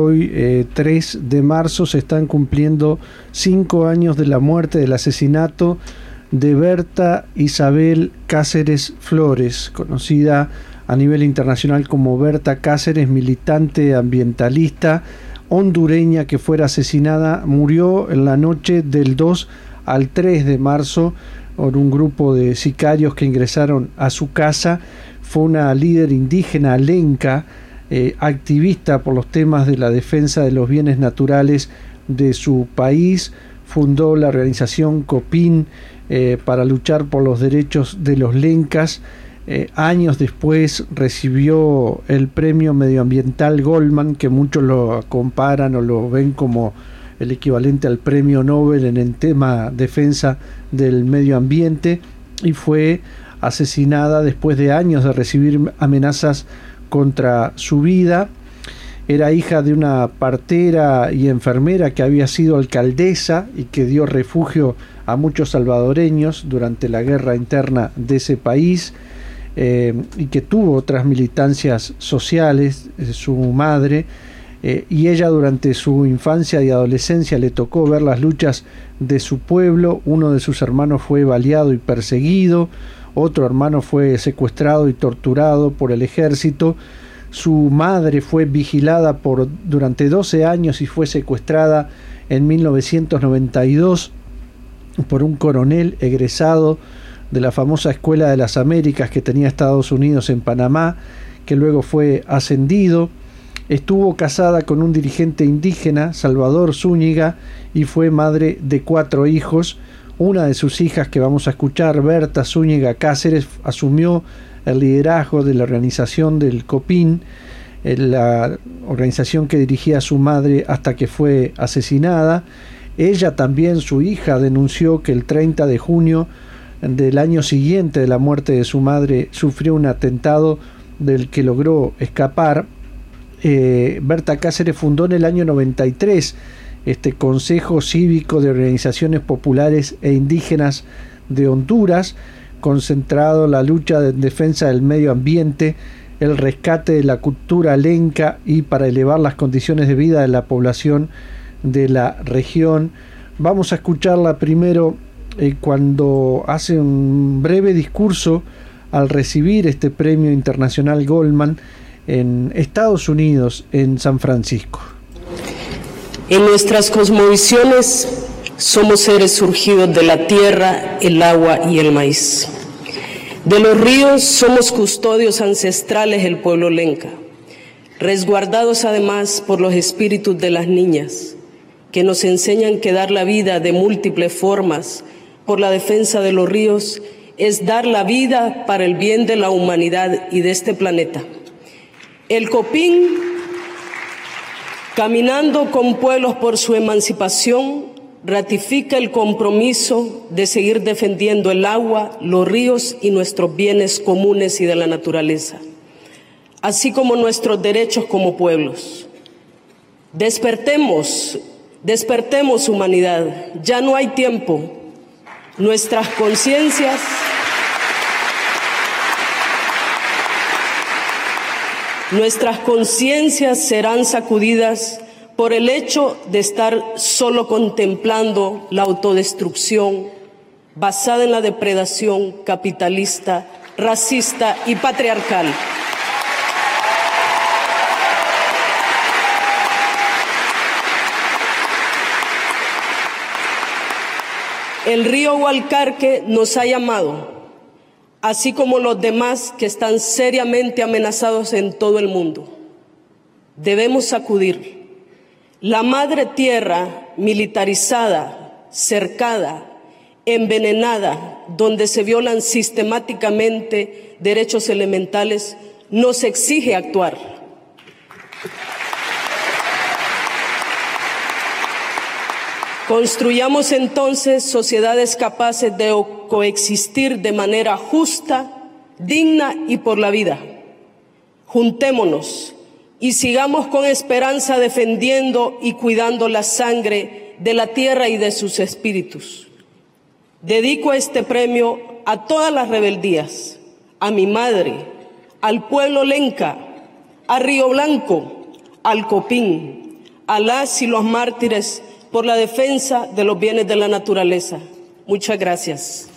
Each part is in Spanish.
hoy, 3 de marzo, se están cumpliendo 5 años de la muerte, del asesinato de Berta Isabel Cáceres Flores, conocida a nivel internacional como Berta Cáceres, militante ambientalista hondureña que fuera asesinada. Murió en la noche del 2 al 3 de marzo por un grupo de sicarios que ingresaron a su casa. Fue una líder indígena lenca, activista por los temas de la defensa de los bienes naturales de su país. Fundó la organización COPIN para luchar por los derechos de los lencas. Años después recibió el premio medioambiental Goldman, que muchos lo comparan o lo ven como el equivalente al premio Nobel en el tema defensa del medio ambiente, y fue asesinada después de años de recibir amenazas contra su vida. Era hija de una partera y enfermera que había sido alcaldesa y que dio refugio a muchos salvadoreños durante la guerra interna de ese país, y que tuvo otras militancias sociales, su madre, y ella durante su infancia y adolescencia le tocó ver las luchas de su pueblo. Uno de sus hermanos fue baleado y perseguido, otro hermano fue secuestrado y torturado por el ejército. Su madre fue vigilada durante 12 años y fue secuestrada en 1992 por un coronel egresado de la famosa Escuela de las Américas que tenía Estados Unidos en Panamá, que luego fue ascendido. Estuvo casada con un dirigente indígena, Salvador Zúñiga, y fue madre de 4 hijos. Una de sus hijas, que vamos a escuchar, Berta Zúñiga Cáceres, asumió el liderazgo de la organización del COPIN, la organización que dirigía su madre hasta que fue asesinada. Ella también, su hija, denunció que el 30 de junio del año siguiente de la muerte de su madre sufrió un atentado del que logró escapar. Berta Cáceres fundó en el año 93 este Consejo Cívico de Organizaciones Populares e Indígenas de Honduras, concentrado en la lucha en defensa del medio ambiente, el rescate de la cultura lenca y para elevar las condiciones de vida de la población de la región. Vamos a escucharla primero cuando hace un breve discurso al recibir este premio internacional Goldman en Estados Unidos, en San Francisco. En nuestras cosmovisiones somos seres surgidos de la tierra, el agua y el maíz. De los ríos somos custodios ancestrales del pueblo lenca, resguardados además por los espíritus de las niñas, que nos enseñan que dar la vida de múltiples formas por la defensa de los ríos es dar la vida para el bien de la humanidad y de este planeta. El COPIN, caminando con pueblos por su emancipación, ratifica el compromiso de seguir defendiendo el agua, los ríos y nuestros bienes comunes y de la naturaleza, así como nuestros derechos como pueblos. Despertemos humanidad, ya no hay tiempo. Nuestras conciencias serán sacudidas por el hecho de estar solo contemplando la autodestrucción basada en la depredación capitalista, racista y patriarcal. El río Gualcarque nos ha llamado, así como los demás que están seriamente amenazados en todo el mundo. Debemos sacudir. La madre tierra militarizada, cercada, envenenada, donde se violan sistemáticamente derechos elementales, nos exige actuar. Construyamos entonces sociedades capaces de coexistir de manera justa, digna y por la vida. Juntémonos y sigamos con esperanza defendiendo y cuidando la sangre de la tierra y de sus espíritus. Dedico este premio a todas las rebeldías, a mi madre, al pueblo lenca, a Río Blanco, al COPIN, a las y los mártires por la defensa de los bienes de la naturaleza. Muchas gracias.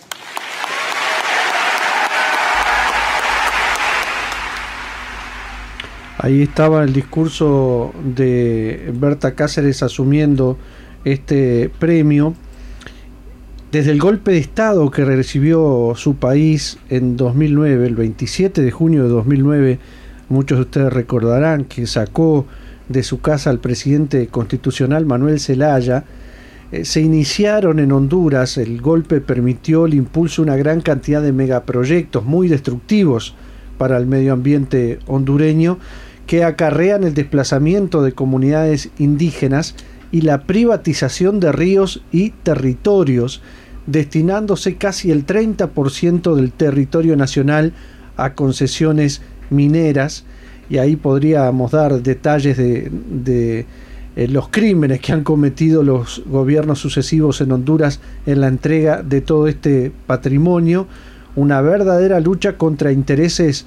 Ahí estaba el discurso de Berta Cáceres asumiendo este premio. Desde el golpe de Estado que recibió su país en 2009, el 27 de junio de 2009, muchos de ustedes recordarán que sacó de su casa al presidente constitucional Manuel Zelaya, se iniciaron en Honduras. El golpe permitió el impulso de una gran cantidad de megaproyectos muy destructivos para el medio ambiente hondureño, que acarrean el desplazamiento de comunidades indígenas y la privatización de ríos y territorios, destinándose casi el 30% del territorio nacional a concesiones mineras. Y ahí podríamos dar detalles de los crímenes que han cometido los gobiernos sucesivos en Honduras en la entrega de todo este patrimonio. Una verdadera lucha contra intereses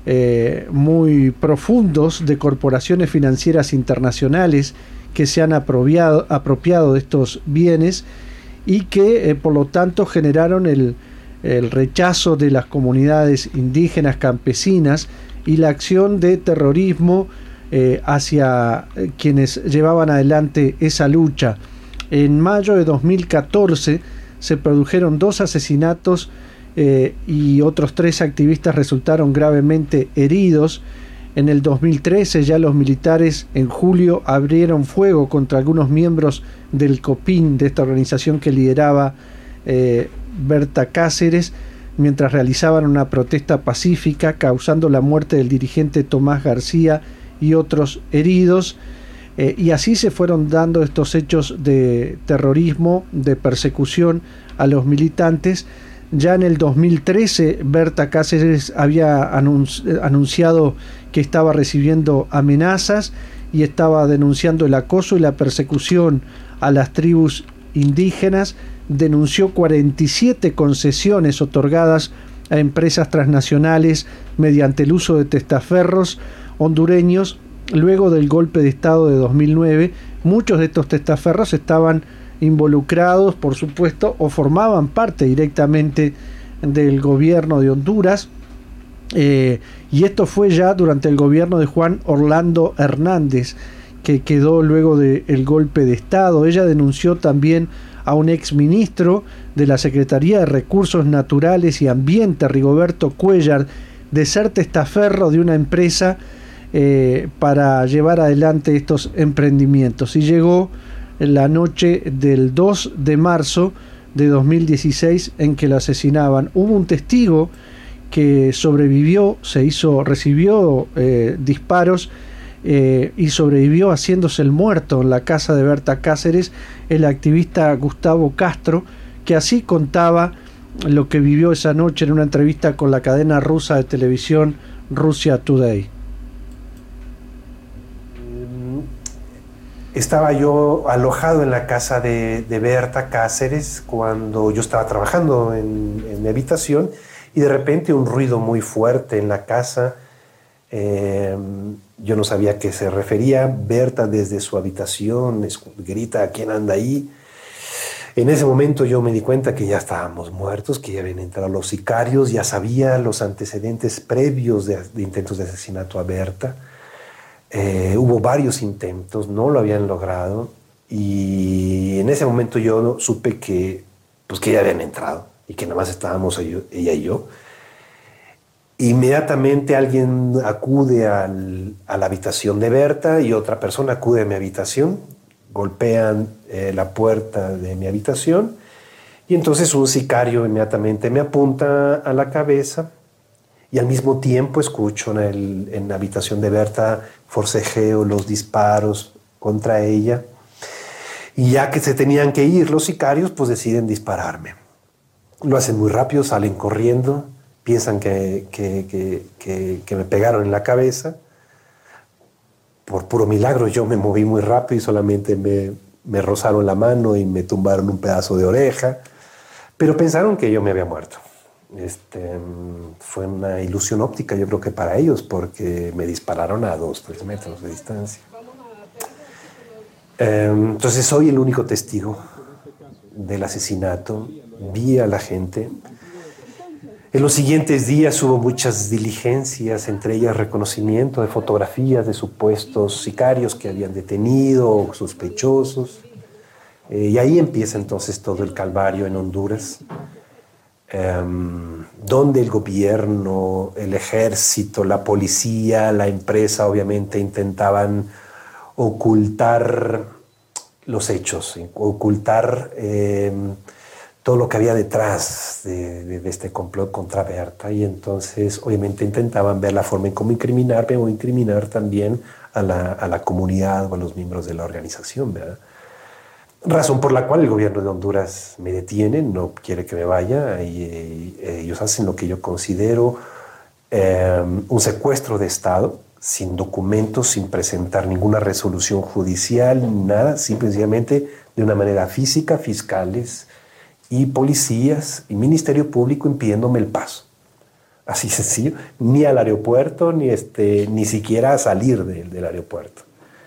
muy profundos de corporaciones financieras internacionales que se han apropiado de estos bienes y que por lo tanto generaron el rechazo de las comunidades indígenas campesinas y la acción de terrorismo hacia quienes llevaban adelante esa lucha. En mayo de 2014 se produjeron 2 asesinatos y otros 3 activistas resultaron gravemente heridos. En el 2013 ya los militares en julio abrieron fuego contra algunos miembros del COPIN, de esta organización que lideraba Berta Cáceres, mientras realizaban una protesta pacífica, causando la muerte del dirigente Tomás García y otros heridos. Y así se fueron dando estos hechos de terrorismo, de persecución a los militantes. Ya en el 2013, Berta Cáceres había anunciado que estaba recibiendo amenazas y estaba denunciando el acoso y la persecución a las tribus indígenas. Denunció 47 concesiones otorgadas a empresas transnacionales mediante el uso de testaferros hondureños luego del golpe de Estado de 2009. Muchos de estos testaferros estaban involucrados, por supuesto, o formaban parte directamente del gobierno de Honduras, y esto fue ya durante el gobierno de Juan Orlando Hernández, que quedó luego del golpe de Estado. Ella denunció también a un exministro de la Secretaría de Recursos Naturales y Ambiente, Rigoberto Cuéllar, de ser testaferro de una empresa para llevar adelante estos emprendimientos. Y llegó la noche del 2 de marzo de 2016 en que lo asesinaban. Hubo un testigo que sobrevivió, recibió disparos y sobrevivió haciéndose el muerto en la casa de Berta Cáceres, el activista Gustavo Castro, que así contaba lo que vivió esa noche en una entrevista con la cadena rusa de televisión Russia Today. Estaba yo alojado en la casa de Berta Cáceres cuando yo estaba trabajando en mi habitación y de repente un ruido muy fuerte en la casa. Yo no sabía a qué se refería. Berta desde su habitación grita: ¿quién anda ahí? En ese momento yo me di cuenta que ya estábamos muertos, que ya habían entrado los sicarios, ya sabía los antecedentes previos de intentos de asesinato a Berta. Hubo varios intentos, no lo habían logrado, y en ese momento yo supe que ya habían entrado y que nada más estábamos ella y yo. Inmediatamente alguien acude a la habitación de Berta y otra persona acude a mi habitación, golpean la puerta de mi habitación y entonces un sicario inmediatamente me apunta a la cabeza. Y al mismo tiempo escucho en la habitación de Berta forcejeo, los disparos contra ella. Y ya que se tenían que ir los sicarios, pues deciden dispararme. Lo hacen muy rápido, salen corriendo, piensan que me pegaron en la cabeza. Por puro milagro yo me moví muy rápido y solamente me rozaron la mano y me tumbaron un pedazo de oreja. Pero pensaron que yo me había muerto. Fue una ilusión óptica, yo creo que para ellos, porque me dispararon a 2-3 metros de distancia. Entonces soy el único testigo del asesinato, vi a la gente. En los siguientes días hubo muchas diligencias, entre ellas reconocimiento de fotografías de supuestos sicarios que habían detenido o sospechosos. Y ahí empieza entonces todo el calvario en Honduras, donde el gobierno, el ejército, la policía, la empresa obviamente intentaban ocultar los hechos, ocultar todo lo que había detrás de este complot contra Berta, y entonces obviamente intentaban ver la forma en cómo incriminarme o incriminar también a la comunidad o a los miembros de la organización, ¿verdad? Razón por la cual el gobierno de Honduras me detiene, no quiere que me vaya, y ellos hacen lo que yo considero un secuestro de Estado, sin documentos, sin presentar ninguna resolución judicial, nada, simplemente de una manera física, fiscales y policías y Ministerio Público impidiéndome el paso. Así sencillo, ni al aeropuerto, ni siquiera a salir del aeropuerto.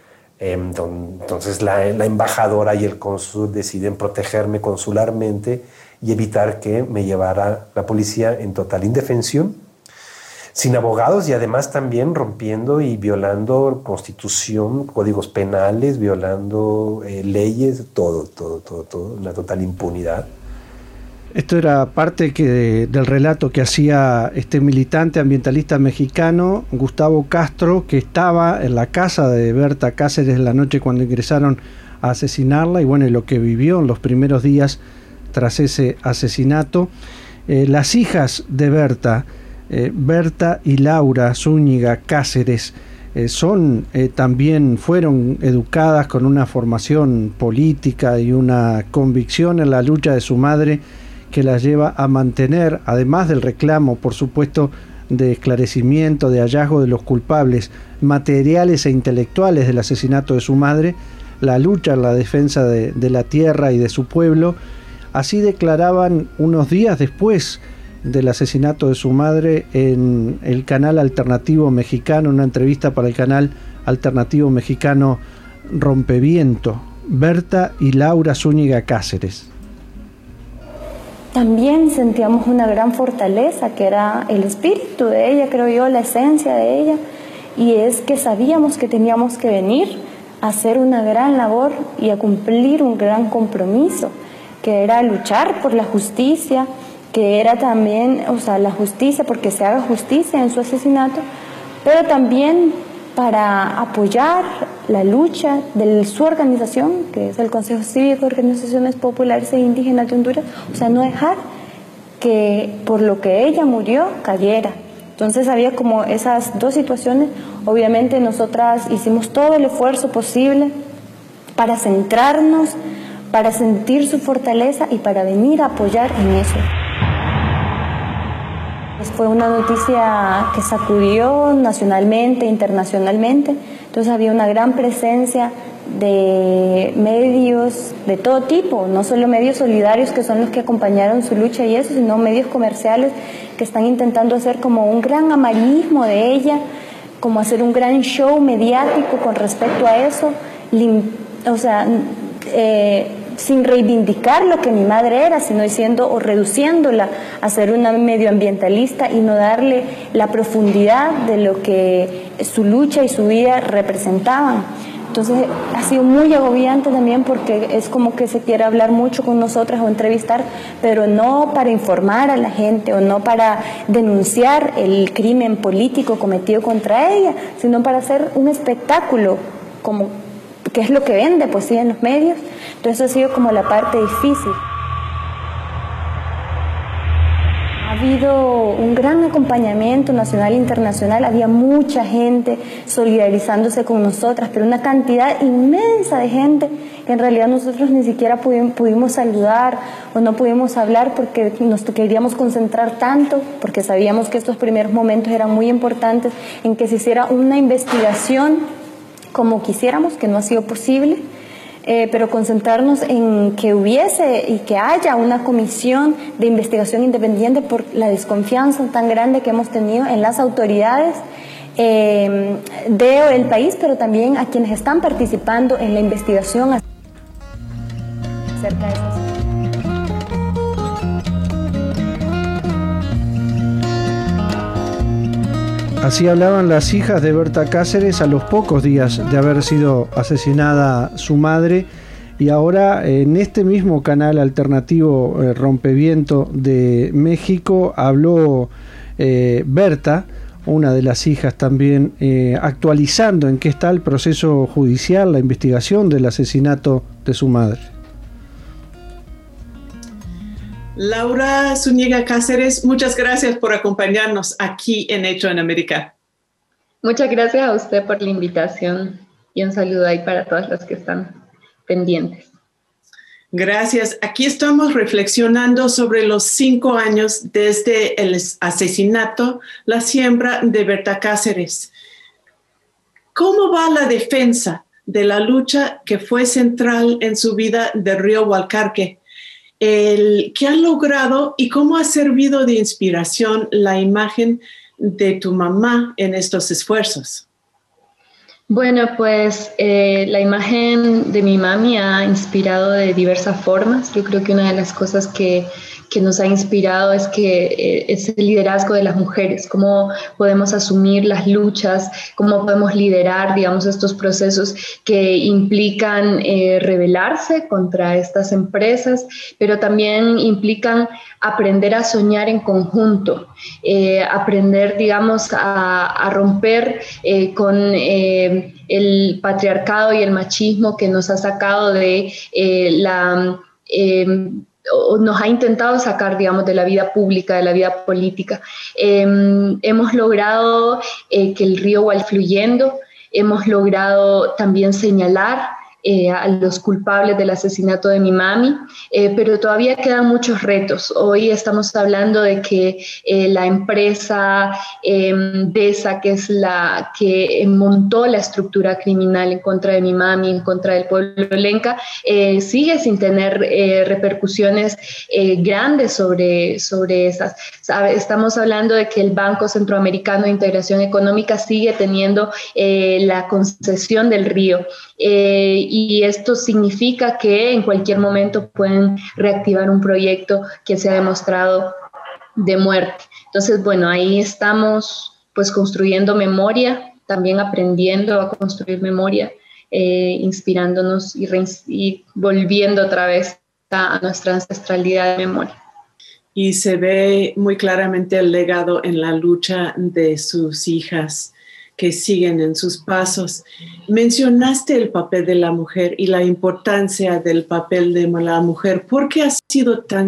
Entonces la embajadora y el cónsul deciden protegerme consularmente y evitar que me llevara la policía en total indefensión, sin abogados, y además también rompiendo y violando constitución, códigos penales, violando leyes, todo, una total impunidad. Esto era parte del relato que hacía este militante ambientalista mexicano, Gustavo Castro, que estaba en la casa de Berta Cáceres la noche cuando ingresaron a asesinarla, y bueno, lo que vivió en los primeros días tras ese asesinato. Las hijas de Berta, Berta y Laura Zúñiga Cáceres, también fueron educadas con una formación política y una convicción en la lucha de su madre, que las lleva a mantener, además del reclamo, por supuesto, de esclarecimiento, de hallazgo de los culpables materiales e intelectuales del asesinato de su madre, la lucha en la defensa de la tierra y de su pueblo. Así declaraban unos días después del asesinato de su madre en el canal alternativo mexicano, una entrevista para el canal alternativo mexicano Rompeviento, Berta y Laura Zúñiga Cáceres. También sentíamos una gran fortaleza, que era el espíritu de ella, creo yo, la esencia de ella, y es que sabíamos que teníamos que venir a hacer una gran labor y a cumplir un gran compromiso, que era luchar por la justicia, que era también, la justicia, porque se haga justicia en su asesinato, pero también para apoyar la lucha de su organización, que es el Consejo Cívico de Organizaciones Populares e Indígenas de Honduras, no dejar que por lo que ella murió cayera. Entonces había como esas dos situaciones. Obviamente nosotras hicimos todo el esfuerzo posible para centrarnos, para sentir su fortaleza y para venir a apoyar en eso. Fue una noticia que sacudió nacionalmente, internacionalmente, entonces había una gran presencia de medios de todo tipo, no solo medios solidarios que son los que acompañaron su lucha y eso, sino medios comerciales que están intentando hacer como un gran amarillismo de ella, como hacer un gran show mediático con respecto a eso, sin reivindicar lo que mi madre era, sino diciendo o reduciéndola a ser una medioambientalista y no darle la profundidad de lo que su lucha y su vida representaban. Entonces ha sido muy agobiante también, porque es como que se quiere hablar mucho con nosotras o entrevistar, pero no para informar a la gente o no para denunciar el crimen político cometido contra ella, sino para hacer un espectáculo, como que es lo que vende, pues sí, en los medios. Entonces ha sido como la parte difícil. Ha habido un gran acompañamiento nacional e internacional, había mucha gente solidarizándose con nosotras, pero una cantidad inmensa de gente que en realidad nosotros ni siquiera pudimos saludar o no pudimos hablar, porque nos queríamos concentrar tanto, porque sabíamos que estos primeros momentos eran muy importantes en que se hiciera una investigación como quisiéramos, que no ha sido posible, pero concentrarnos en que hubiese y que haya una comisión de investigación independiente por la desconfianza tan grande que hemos tenido en las autoridades del país, pero también a quienes están participando en la investigación acerca de eso. Así hablaban las hijas de Berta Cáceres a los pocos días de haber sido asesinada su madre, y ahora en este mismo canal alternativo Rompeviento de México habló Berta, una de las hijas también, actualizando en qué está el proceso judicial, la investigación del asesinato de su madre. Laura Zúñiga Cáceres, muchas gracias por acompañarnos aquí en Hecho en América. Muchas gracias a usted por la invitación y un saludo ahí para todos los que están pendientes. Gracias. Aquí estamos reflexionando sobre los 5 años desde el asesinato, la siembra de Berta Cáceres. ¿Cómo va la defensa de la lucha que fue central en su vida de Río Walcarque? ¿Qué ha logrado y cómo ha servido de inspiración la imagen de tu mamá en estos esfuerzos? Bueno, pues la imagen de mi mami ha inspirado de diversas formas. Yo creo que una de las cosas que nos ha inspirado es el liderazgo de las mujeres, cómo podemos asumir las luchas, cómo podemos liderar, digamos, estos procesos que implican rebelarse contra estas empresas, pero también implican aprender a soñar en conjunto, aprender, digamos, a romper con el patriarcado y el machismo que nos ha sacado de nos ha intentado sacar, digamos, de la vida pública, de la vida política. Hemos logrado que el río vaya fluyendo, hemos logrado también señalar a los culpables del asesinato de mi mami, pero todavía quedan muchos retos. Hoy estamos hablando de que la empresa DESA, que es la que montó la estructura criminal en contra de mi mami, en contra del pueblo lenca, sigue sin tener repercusiones grandes sobre esas. Estamos hablando de que el Banco Centroamericano de Integración Económica sigue teniendo la concesión del río, y esto significa que en cualquier momento pueden reactivar un proyecto que se ha demostrado de muerte. Entonces, bueno, ahí estamos pues construyendo memoria, también aprendiendo a construir memoria, inspirándonos y volviendo otra vez a nuestra ancestralidad de memoria. Y se ve muy claramente el legado en la lucha de sus hijas que siguen en sus pasos. Mencionaste el papel de la mujer y la importancia del papel de la mujer. ¿Por qué ha sido tan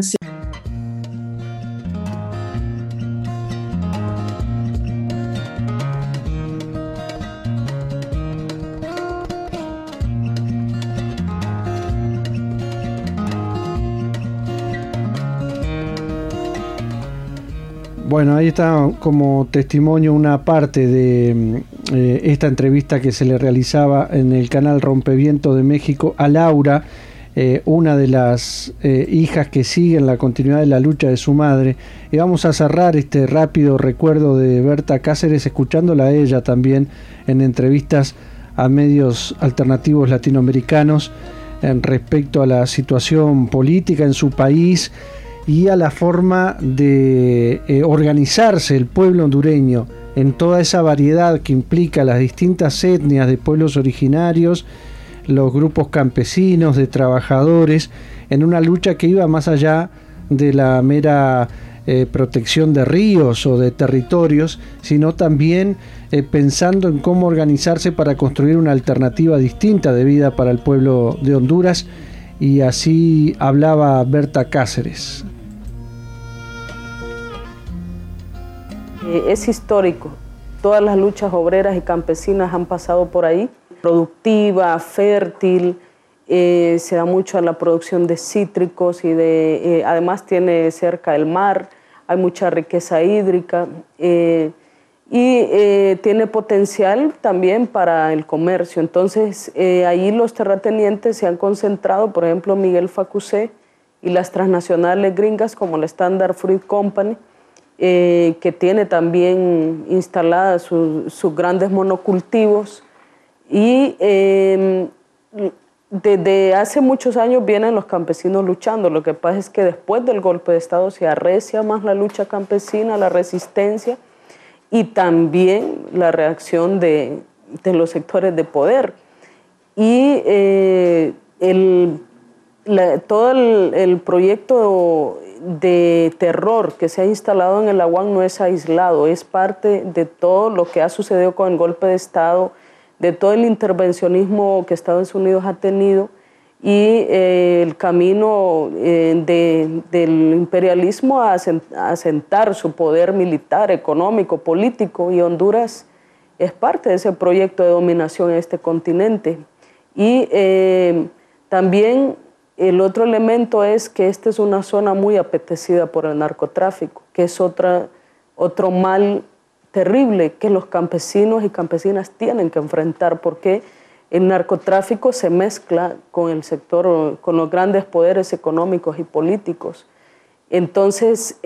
Bueno, ahí está como testimonio una parte de esta entrevista que se le realizaba en el canal Rompeviento de México a Laura, una de las hijas que siguen la continuidad de la lucha de su madre. Y vamos a cerrar este rápido recuerdo de Berta Cáceres escuchándola a ella también en entrevistas a medios alternativos latinoamericanos en respecto a la situación política en su país y a la forma de organizarse el pueblo hondureño en toda esa variedad que implica las distintas etnias de pueblos originarios, los grupos campesinos, de trabajadores, en una lucha que iba más allá de la mera protección de ríos o de territorios, sino también pensando en cómo organizarse para construir una alternativa distinta de vida para el pueblo de Honduras, y así hablaba Berta Cáceres. Es histórico. Todas las luchas obreras y campesinas han pasado por ahí. Productiva, fértil, se da mucho a la producción de cítricos y además tiene cerca el mar, hay mucha riqueza hídrica y tiene potencial también para el comercio. Entonces, ahí los terratenientes se han concentrado, por ejemplo, Miguel Facusé y las transnacionales gringas como la Standard Fruit Company, que tiene también instaladas sus grandes monocultivos y desde hace muchos años vienen los campesinos luchando. Lo que pasa es que después del golpe de Estado se arrecia más la lucha campesina, la resistencia y también la reacción de los sectores de poder. Y todo el proyecto de terror que se ha instalado en el Aguán no es aislado, es parte de todo lo que ha sucedido con el golpe de Estado, de todo el intervencionismo que Estados Unidos ha tenido y el camino del imperialismo a asentar su poder militar, económico, político, y Honduras es parte de ese proyecto de dominación en este continente. Y también el otro elemento es que esta es una zona muy apetecida por el narcotráfico, que es otro mal terrible que los campesinos y campesinas tienen que enfrentar, porque el narcotráfico se mezcla con el sector, con los grandes poderes económicos y políticos. Entonces,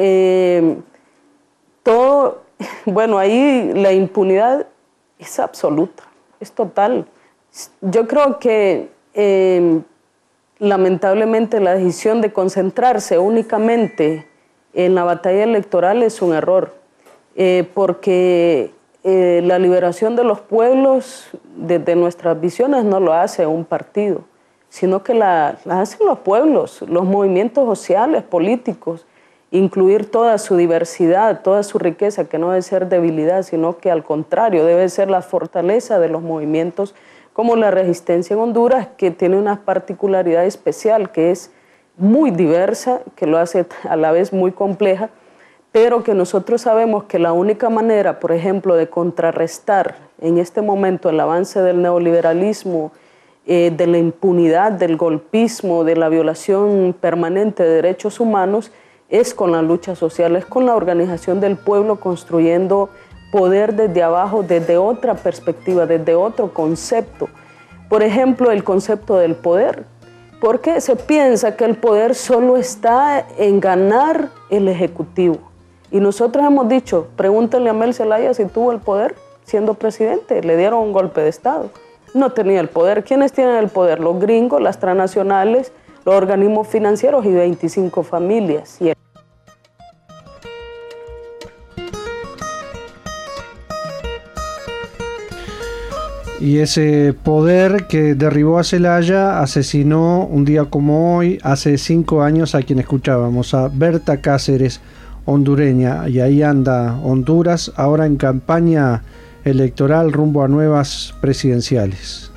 ahí la impunidad es absoluta, es total. Yo creo que lamentablemente la decisión de concentrarse únicamente en la batalla electoral es un error. Porque la liberación de los pueblos, desde nuestras visiones, no lo hace un partido, sino que la hacen los pueblos, los movimientos sociales, políticos, incluir toda su diversidad, toda su riqueza, que no debe ser debilidad, sino que al contrario, debe ser la fortaleza de los movimientos, como la resistencia en Honduras, que tiene una particularidad especial, que es muy diversa, que lo hace a la vez muy compleja, pero que nosotros sabemos que la única manera, por ejemplo, de contrarrestar en este momento el avance del neoliberalismo, de la impunidad, del golpismo, de la violación permanente de derechos humanos, es con la lucha social, es con la organización del pueblo, construyendo poder desde abajo, desde otra perspectiva, desde otro concepto. Por ejemplo, el concepto del poder, porque se piensa que el poder solo está en ganar el Ejecutivo. Y nosotros hemos dicho, pregúntenle a Mel Zelaya si tuvo el poder siendo presidente, le dieron un golpe de Estado. No tenía el poder. ¿Quiénes tienen el poder? Los gringos, las transnacionales, los organismos financieros y 25 familias. Y ese poder que derribó a Zelaya asesinó un día como hoy, hace 5 años, a quien escuchábamos, a Berta Cáceres, hondureña, y ahí anda Honduras ahora en campaña electoral rumbo a nuevas presidenciales.